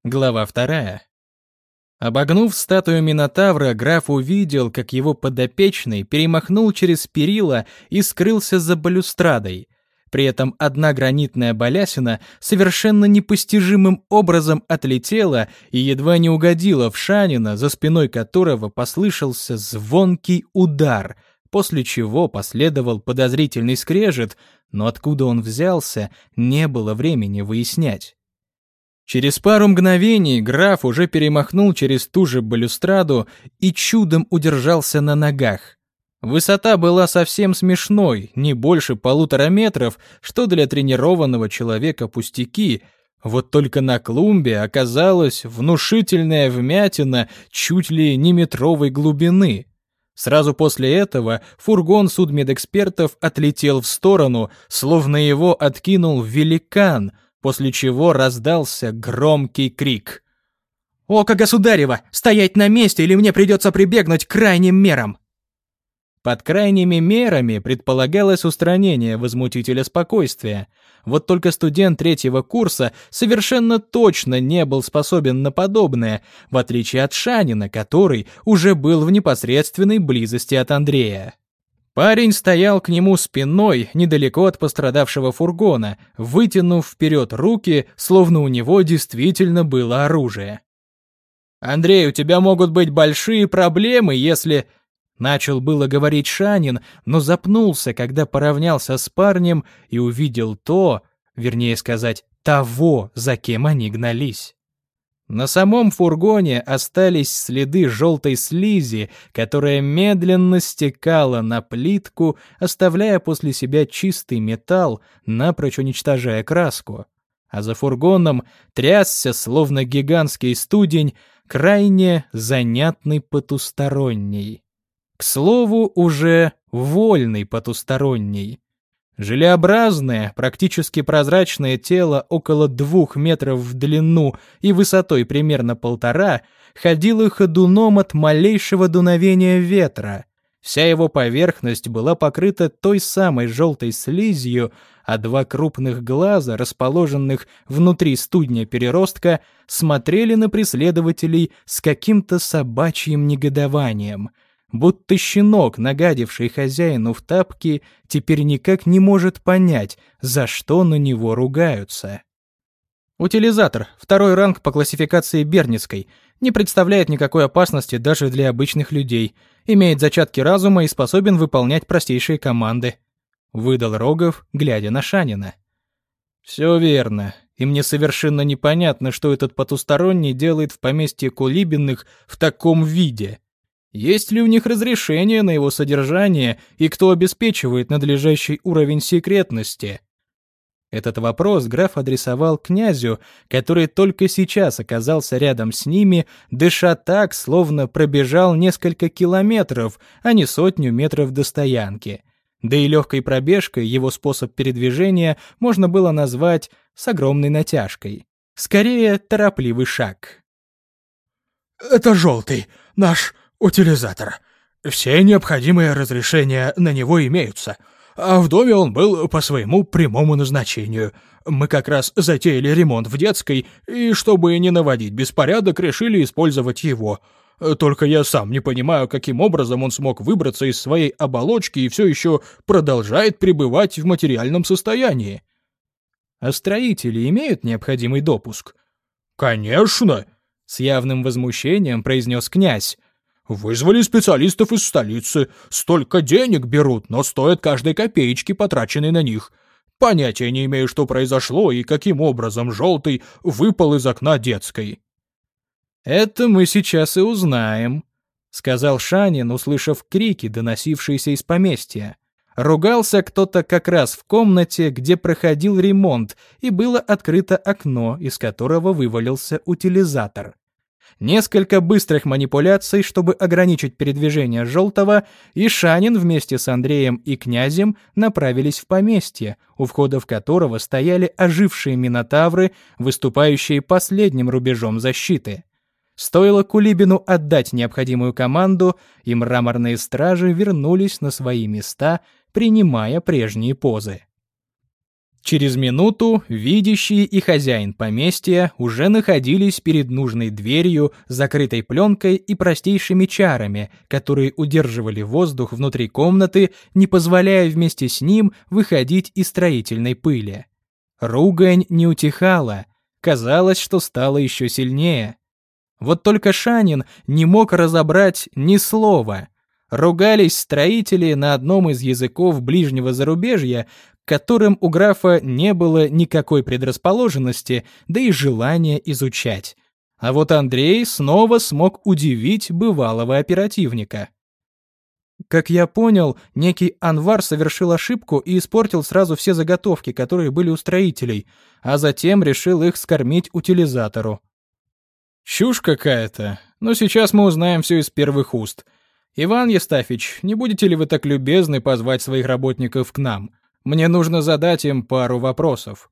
Глава 2. Обогнув статую Минотавра, граф увидел, как его подопечный перемахнул через перила и скрылся за балюстрадой. При этом одна гранитная балясина совершенно непостижимым образом отлетела и едва не угодила в Шанина, за спиной которого послышался звонкий удар, после чего последовал подозрительный скрежет, но откуда он взялся, не было времени выяснять. Через пару мгновений граф уже перемахнул через ту же балюстраду и чудом удержался на ногах. Высота была совсем смешной, не больше 1,5 метров, что для тренированного человека пустяки. Вот только на клумбе оказалась внушительная вмятина чуть ли не метровой глубины. Сразу после этого фургон судмедэкспертов отлетел в сторону, словно его откинул великан, после чего раздался громкий крик. «Око государева! Стоять на месте, или мне придется прибегнуть к крайним мерам!» Под крайними мерами предполагалось устранение возмутителя спокойствия. Вот только студент 3-го курса совершенно точно не был способен на подобное, в отличие от Шанина, который уже был в непосредственной близости от Андрея. Парень стоял к нему спиной, недалеко от пострадавшего фургона, вытянув вперед руки, словно у него действительно было оружие. «Андрей, у тебя могут быть большие проблемы, если...» Начал было говорить Шанин, но запнулся, когда поравнялся с парнем и увидел то, вернее сказать, того, за кем они гнались. На самом фургоне остались следы желтой слизи, которая медленно стекала на плитку, оставляя после себя чистый металл, напрочь уничтожая краску. А за фургоном трясся, словно гигантский студень, крайне занятный потусторонний. К слову, уже вольный потусторонний. Желеобразное, практически прозрачное тело около 2 метров в длину и высотой примерно 1,5 ходило ходуном от малейшего дуновения ветра. Вся его поверхность была покрыта той самой желтой слизью, а 2 крупных глаза, расположенных внутри студня переростка, смотрели на преследователей с каким-то собачьим негодованием. Будто щенок, нагадивший хозяину в тапки, теперь никак не может понять, за что на него ругаются. Утилизатор, 2-й ранг по классификации Берницкой, не представляет никакой опасности даже для обычных людей, имеет зачатки разума и способен выполнять простейшие команды. Выдал Рогов, глядя на Шанина. «Все верно, и мне совершенно непонятно, что этот потусторонний делает в поместье Кулибиных в таком виде. Есть ли у них разрешение на его содержание и кто обеспечивает надлежащий уровень секретности?» Этот вопрос граф адресовал князю, который только сейчас оказался рядом с ними, дыша так, словно пробежал несколько километров, а не 100 метров до стоянки. Да и легкой пробежкой его способ передвижения можно было назвать с огромной натяжкой. Скорее, торопливый шаг. «Это желтый, наш утилизатор. Все необходимые разрешения на него имеются. А в доме он был по своему прямому назначению. Мы как раз затеяли ремонт в детской, и чтобы не наводить беспорядок, решили использовать его. Только я сам не понимаю, каким образом он смог выбраться из своей оболочки и все еще продолжает пребывать в материальном состоянии». «А строители имеют необходимый допуск?» «Конечно!» — с явным возмущением произнес князь. «Вызвали специалистов из столицы. Столько денег берут, но стоят каждой копеечки, потраченной на них. Понятия не имею, что произошло и каким образом желтый выпал из окна детской». «Это мы сейчас и узнаем», — сказал Шанин, услышав крики, доносившиеся из поместья. Ругался кто-то как раз в комнате, где проходил ремонт, и было открыто окно, из которого вывалился утилизатор. Несколько быстрых манипуляций, чтобы ограничить передвижение Желтого, и Шанин вместе с Андреем и князем направились в поместье, у входа в которого стояли ожившие минотавры, выступающие последним рубежом защиты. Стоило Кулибину отдать необходимую команду, и мраморные стражи вернулись на свои места, принимая прежние позы. Через минуту видящий и хозяин поместья уже находились перед нужной дверью, закрытой пленкой и простейшими чарами, которые удерживали воздух внутри комнаты, не позволяя вместе с ним выходить из строительной пыли. Ругань не утихала, казалось, что стало еще сильнее. Вот только Шанин не мог разобрать ни слова. Ругались строители на одном из языков ближнего зарубежья, к которым у графа не было никакой предрасположенности, да и желания изучать. А вот Андрей снова смог удивить бывалого оперативника. Как я понял, некий Анвар совершил ошибку и испортил сразу все заготовки, которые были у строителей, а затем решил их скормить утилизатору. Чушь какая-то, но сейчас мы узнаем все из первых уст. Иван Евстафич, не будете ли вы так любезны позвать своих работников к нам? Мне нужно задать им пару вопросов.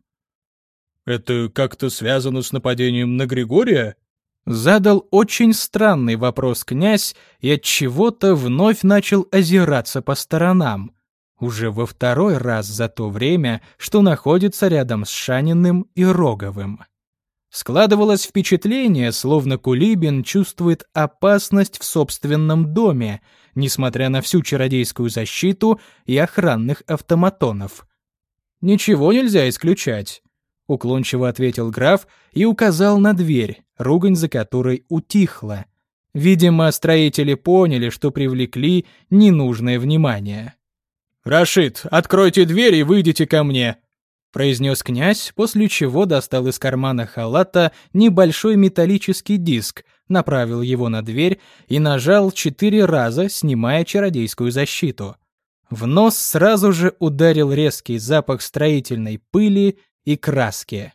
Это как-то связано с нападением на Григория? Задал очень странный вопрос князь и от чего-то вновь начал озираться по сторонам. Уже во второй раз за то время, что находится рядом с Шаниным и Роговым. Складывалось впечатление, словно Кулибин чувствует опасность в собственном доме, несмотря на всю чародейскую защиту и охранных автоматонов. «Ничего нельзя исключать», — уклончиво ответил граф и указал на дверь, ругань за которой утихла. Видимо, строители поняли, что привлекли ненужное внимание. «Рашид, откройте дверь и выйдите ко мне», — произнес князь, после чего достал из кармана халата небольшой металлический диск, направил его на дверь и нажал 4 раза, снимая чародейскую защиту. В нос сразу же ударил резкий запах строительной пыли и краски.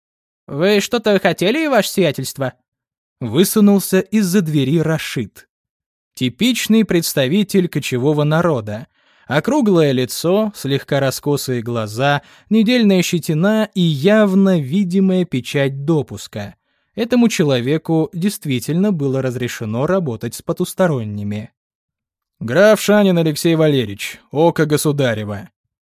«Вы что-то хотели, ваше сиятельство?» Высунулся из-за двери Рашид. Типичный представитель кочевого народа. Округлое лицо, слегка раскосые глаза, недельная щетина и явно видимая печать допуска. Этому человеку действительно было разрешено работать с потусторонними. «Граф Шанин Алексей Валерьевич, око государева».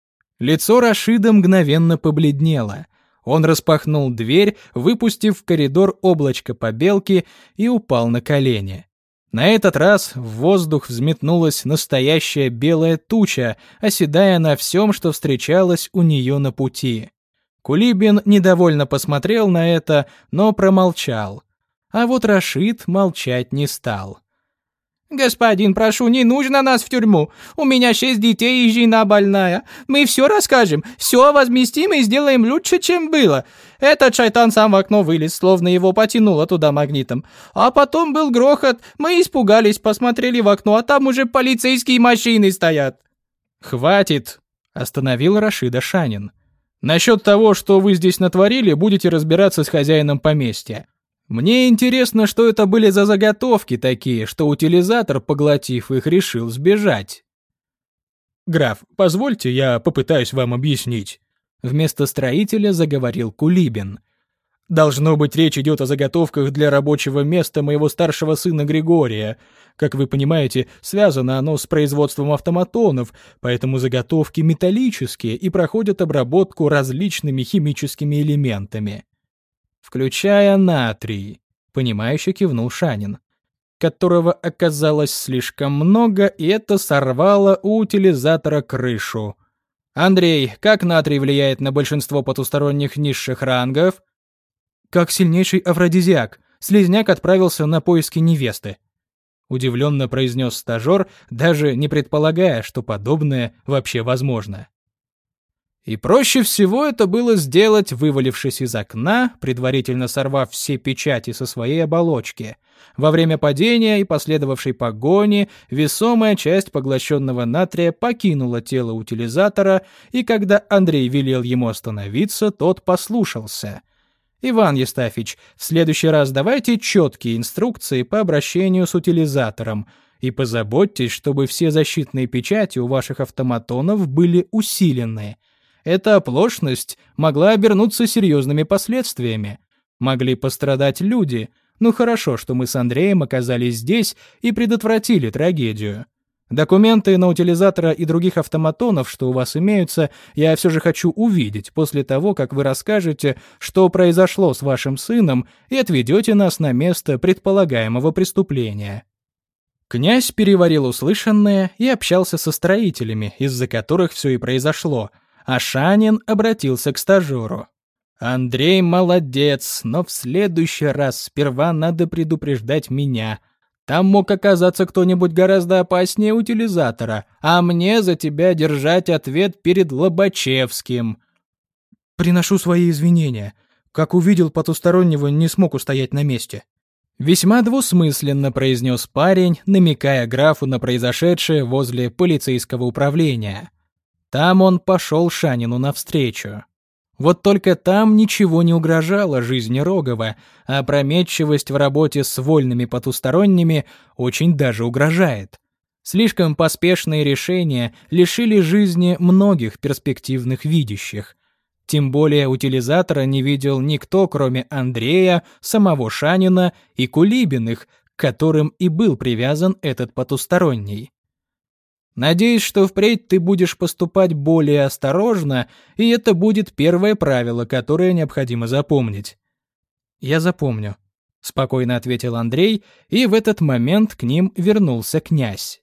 Лицо Рашида мгновенно побледнело. Он распахнул дверь, выпустив в коридор облачко побелки, и упал на колени. На этот раз в воздух взметнулась настоящая белая туча, оседая на всем, что встречалось у нее на пути. Кулибин недовольно посмотрел на это, но промолчал. А вот Рашид молчать не стал. «Господин, прошу, не нужно нас в тюрьму. У меня 6 детей и жена больная. Мы все расскажем, все возместим и сделаем лучше, чем было. Этот шайтан сам в окно вылез, словно его потянуло туда магнитом. А потом был грохот, мы испугались, посмотрели в окно, а там уже полицейские машины стоят». «Хватит», — остановил Рашида Шанин. «Насчет того, что вы здесь натворили, будете разбираться с хозяином поместья. Мне интересно, что это были за заготовки такие, что утилизатор, поглотив их, решил сбежать». «Граф, позвольте, я попытаюсь вам объяснить». Вместо строителя заговорил Кулибин. «Должно быть, речь идет о заготовках для рабочего места моего старшего сына Григория. Как вы понимаете, связано оно с производством автоматонов, поэтому заготовки металлические и проходят обработку различными химическими элементами». «Включая натрий», — понимающе кивнул Шанин, которого оказалось слишком много, и это сорвало у утилизатора крышу. «Андрей, как натрий влияет на большинство потусторонних низших рангов?» «Как сильнейший афродизиак. Слизняк отправился на поиски невесты», — удивленно произнес стажер, даже не предполагая, что подобное вообще возможно. И проще всего это было сделать, вывалившись из окна, предварительно сорвав все печати со своей оболочки. Во время падения и последовавшей погони весомая часть поглощенного натрия покинула тело утилизатора, и когда Андрей велел ему остановиться, тот послушался. «Иван Евстафич, в следующий раз давайте четкие инструкции по обращению с утилизатором и позаботьтесь, чтобы все защитные печати у ваших автоматонов были усилены. Эта оплошность могла обернуться серьезными последствиями. Могли пострадать люди. Ну хорошо, что мы с Андреем оказались здесь и предотвратили трагедию». Документы на утилизатора и других автоматонов, что у вас имеются, я все же хочу увидеть после того, как вы расскажете, что произошло с вашим сыном, и отведете нас на место предполагаемого преступления». Князь переварил услышанное и общался со строителями, из-за которых все и произошло, а Шанин обратился к стажеру. «Андрей молодец, но в следующий раз сперва надо предупреждать меня. Там мог оказаться кто-нибудь гораздо опаснее утилизатора, а мне за тебя держать ответ перед Лобачевским». «Приношу свои извинения. Как увидел потустороннего, не смог устоять на месте». Весьма двусмысленно произнес парень, намекая графу на произошедшее возле полицейского управления. Там он пошел Шанину навстречу. Вот только там ничего не угрожало жизни Рогова, а опрометчивость в работе с вольными потусторонними очень даже угрожает. Слишком поспешные решения лишили жизни многих перспективных видящих. Тем более утилизатора не видел никто, кроме Андрея, самого Шанина и Кулибиных, к которым и был привязан этот потусторонний. Надеюсь, что впредь ты будешь поступать более осторожно, и это будет первое правило, которое необходимо запомнить». «Я запомню», — спокойно ответил Андрей, и в этот момент к ним вернулся князь.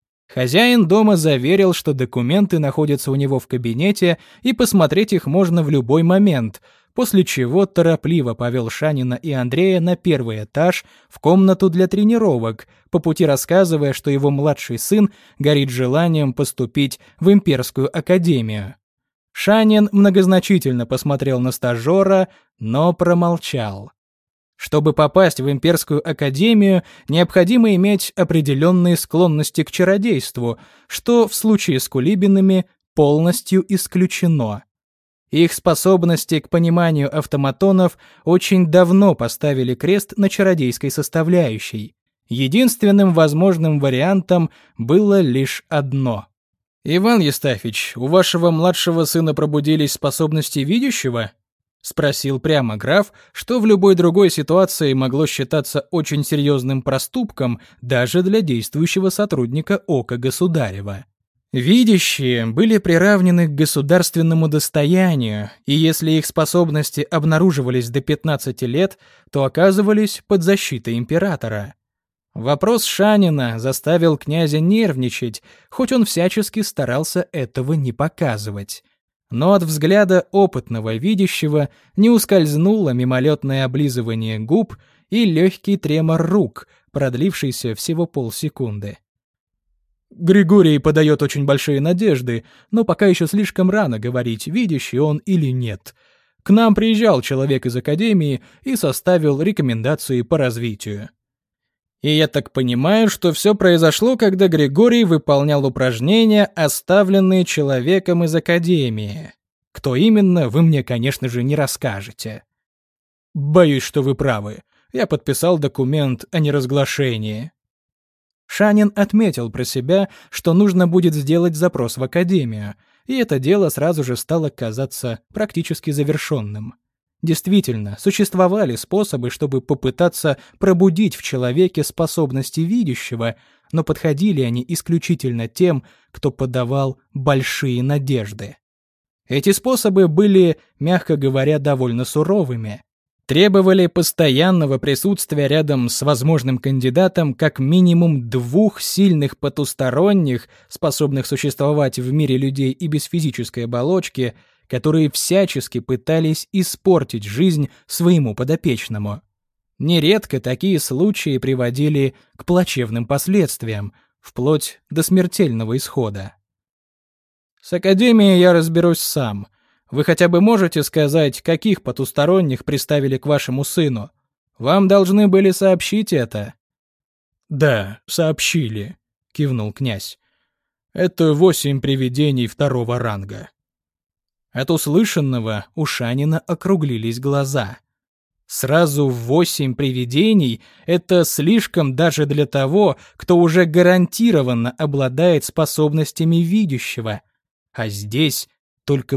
Хозяин дома заверил, что документы находятся у него в кабинете, и посмотреть их можно в любой момент, после чего торопливо повел Шанина и Андрея на первый этаж в комнату для тренировок, по пути рассказывая, что его младший сын горит желанием поступить в Имперскую академию. Шанин многозначительно посмотрел на стажера, но промолчал. Чтобы попасть в Имперскую академию, необходимо иметь определенные склонности к чародейству, что в случае с Кулибинами полностью исключено. Их способности к пониманию автоматонов очень давно поставили крест на чародейской составляющей. Единственным возможным вариантом было лишь одно. «Иван Евстафич, у вашего младшего сына пробудились способности видящего?» — спросил прямо граф, что в любой другой ситуации могло считаться очень серьезным проступком даже для действующего сотрудника Ока Государева. Видящие были приравнены к государственному достоянию, и если их способности обнаруживались до 15 лет, то оказывались под защитой императора. Вопрос Шанина заставил князя нервничать, хоть он всячески старался этого не показывать. Но от взгляда опытного видящего не ускользнуло мимолетное облизывание губ и легкий тремор рук, продлившийся всего полсекунды. «Григорий подает очень большие надежды, но пока еще слишком рано говорить, видящий он или нет. К нам приезжал человек из академии и составил рекомендации по развитию». «И я так понимаю, что все произошло, когда Григорий выполнял упражнения, оставленные человеком из академии. Кто именно, вы мне, конечно же, не расскажете». «Боюсь, что вы правы. Я подписал документ о неразглашении». Шанин отметил про себя, что нужно будет сделать запрос в академию, и это дело сразу же стало казаться практически завершенным. Действительно, существовали способы, чтобы попытаться пробудить в человеке способности видящего, но подходили они исключительно тем, кто подавал большие надежды. Эти способы были, мягко говоря, довольно суровыми. Требовали постоянного присутствия рядом с возможным кандидатом как минимум 2 сильных потусторонних, способных существовать в мире людей и без физической оболочки, которые всячески пытались испортить жизнь своему подопечному. Нередко такие случаи приводили к плачевным последствиям, вплоть до смертельного исхода. «С академией я разберусь сам. Вы хотя бы можете сказать, каких потусторонних приставили к вашему сыну? Вам должны были сообщить это». «Да, сообщили», — кивнул князь. «Это 8 привидений 2-го ранга». От услышанного у Шанина округлились глаза. Сразу 8 привидений — это слишком даже для того, кто уже гарантированно обладает способностями видящего. А здесь только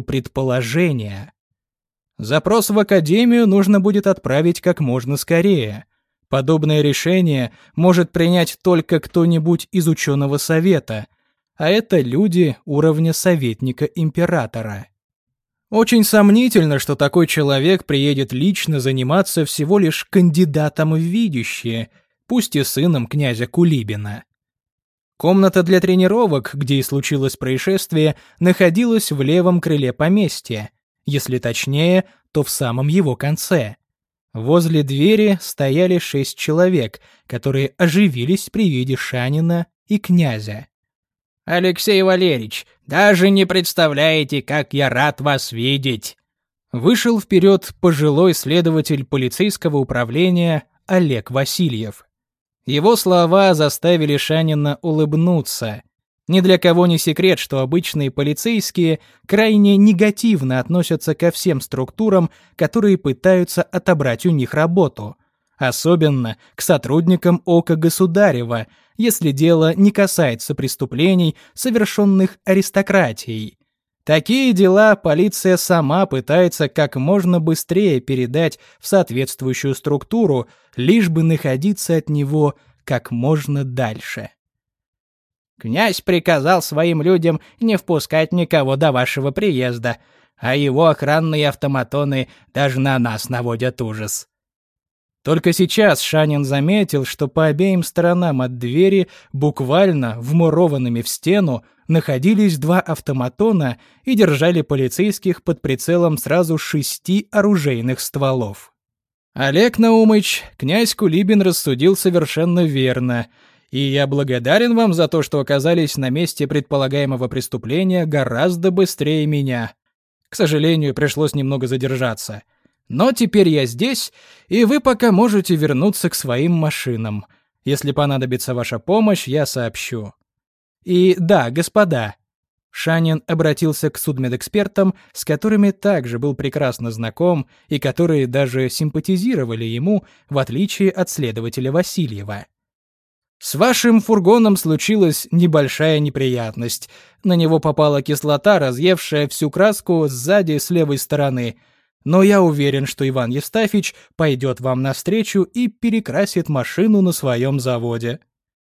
предположения. Запрос в академию нужно будет отправить как можно скорее. Подобное решение может принять только кто-нибудь из ученого совета, а это люди уровня советника императора. Очень сомнительно, что такой человек приедет лично заниматься всего лишь кандидатом в видящее, пусть и сыном князя Кулибина. Комната для тренировок, где и случилось происшествие, находилась в левом крыле поместья, если точнее, то в самом его конце. Возле двери стояли 6 человек, которые оживились при виде Шанина и князя. «Алексей Валерьевич, даже не представляете, как я рад вас видеть!» Вышел вперед пожилой следователь полицейского управления Олег Васильев. Его слова заставили Шанина улыбнуться. Ни для кого не секрет, что обычные полицейские крайне негативно относятся ко всем структурам, которые пытаются отобрать у них работу. Особенно к сотрудникам Ока Государева, если дело не касается преступлений, совершенных аристократией. Такие дела полиция сама пытается как можно быстрее передать в соответствующую структуру, лишь бы находиться от него как можно дальше. «Князь приказал своим людям не впускать никого до вашего приезда, а его охранные автоматоны даже на нас наводят ужас». Только сейчас Шанин заметил, что по обеим сторонам от двери, буквально вмурованными в стену, находились 2 автоматона и держали полицейских под прицелом сразу 6 оружейных стволов. Олег Наумыч, князь Кулибин рассудил совершенно верно, и я благодарен вам за то, что оказались на месте предполагаемого преступления гораздо быстрее меня. К сожалению, пришлось немного задержаться. Но теперь я здесь, и вы пока можете вернуться к своим машинам. Если понадобится ваша помощь, я сообщу. И да, господа. Шанин обратился к судмедэкспертам, с которыми также был прекрасно знаком и которые даже симпатизировали ему, в отличие от следователя Васильева. С вашим фургоном случилась небольшая неприятность. На него попала кислота, разъевшая всю краску сзади с левой стороны. Но я уверен, что Иван Евстафич пойдет вам навстречу и перекрасит машину на своем заводе.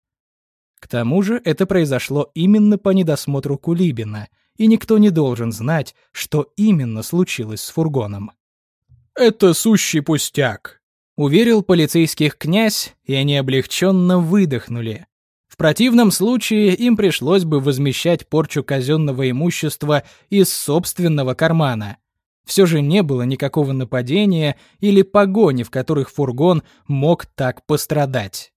К тому же это произошло именно по недосмотру Кулибина, и никто не должен знать, что именно случилось с фургоном. «Это сущий пустяк», — уверил полицейских князь, и они облегченно выдохнули. В противном случае им пришлось бы возмещать порчу казенного имущества из собственного кармана. Все же не было никакого нападения или погони, в которых фургон мог так пострадать.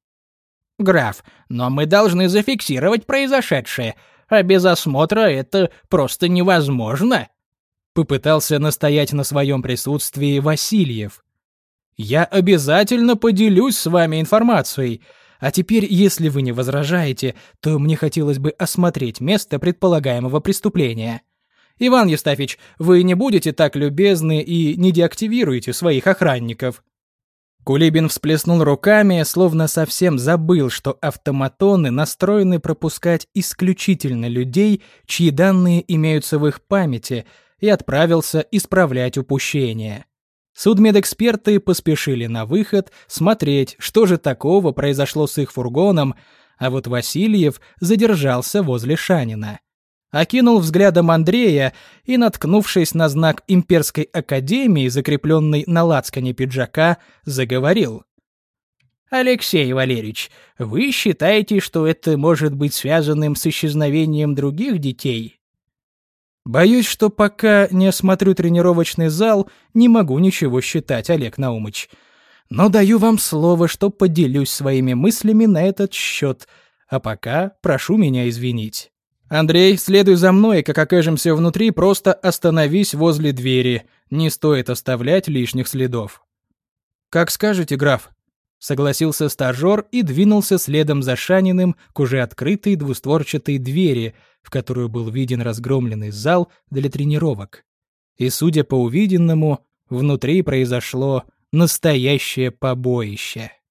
«Граф, но мы должны зафиксировать произошедшее, а без осмотра это просто невозможно», — попытался настоять на своем присутствии Васильев. «Я обязательно поделюсь с вами информацией, а теперь, если вы не возражаете, то мне хотелось бы осмотреть место предполагаемого преступления. Иван Евстафич, вы не будете так любезны и не деактивируете своих охранников». Кулибин всплеснул руками, словно совсем забыл, что автоматоны настроены пропускать исключительно людей, чьи данные имеются в их памяти, и отправился исправлять упущение. Судмедэксперты поспешили на выход смотреть, что же такого произошло с их фургоном, а вот Васильев задержался возле Шанина. Окинул взглядом Андрея и, наткнувшись на знак Имперской Академии, закрепленный на лацкане пиджака, заговорил. «Алексей Валерьевич, вы считаете, что это может быть связанным с исчезновением других детей?» «Боюсь, что пока не осмотрю тренировочный зал, не могу ничего считать, Олег Наумыч. Но даю вам слово, что поделюсь своими мыслями на этот счет, а пока прошу меня извинить. Андрей, следуй за мной, и как окажемся внутри, просто остановись возле двери. Не стоит оставлять лишних следов». «Как скажете, граф», — согласился стажер и двинулся следом за Шаниным к уже открытой двустворчатой двери, в которую был виден разгромленный зал для тренировок. И, судя по увиденному, внутри произошло настоящее побоище.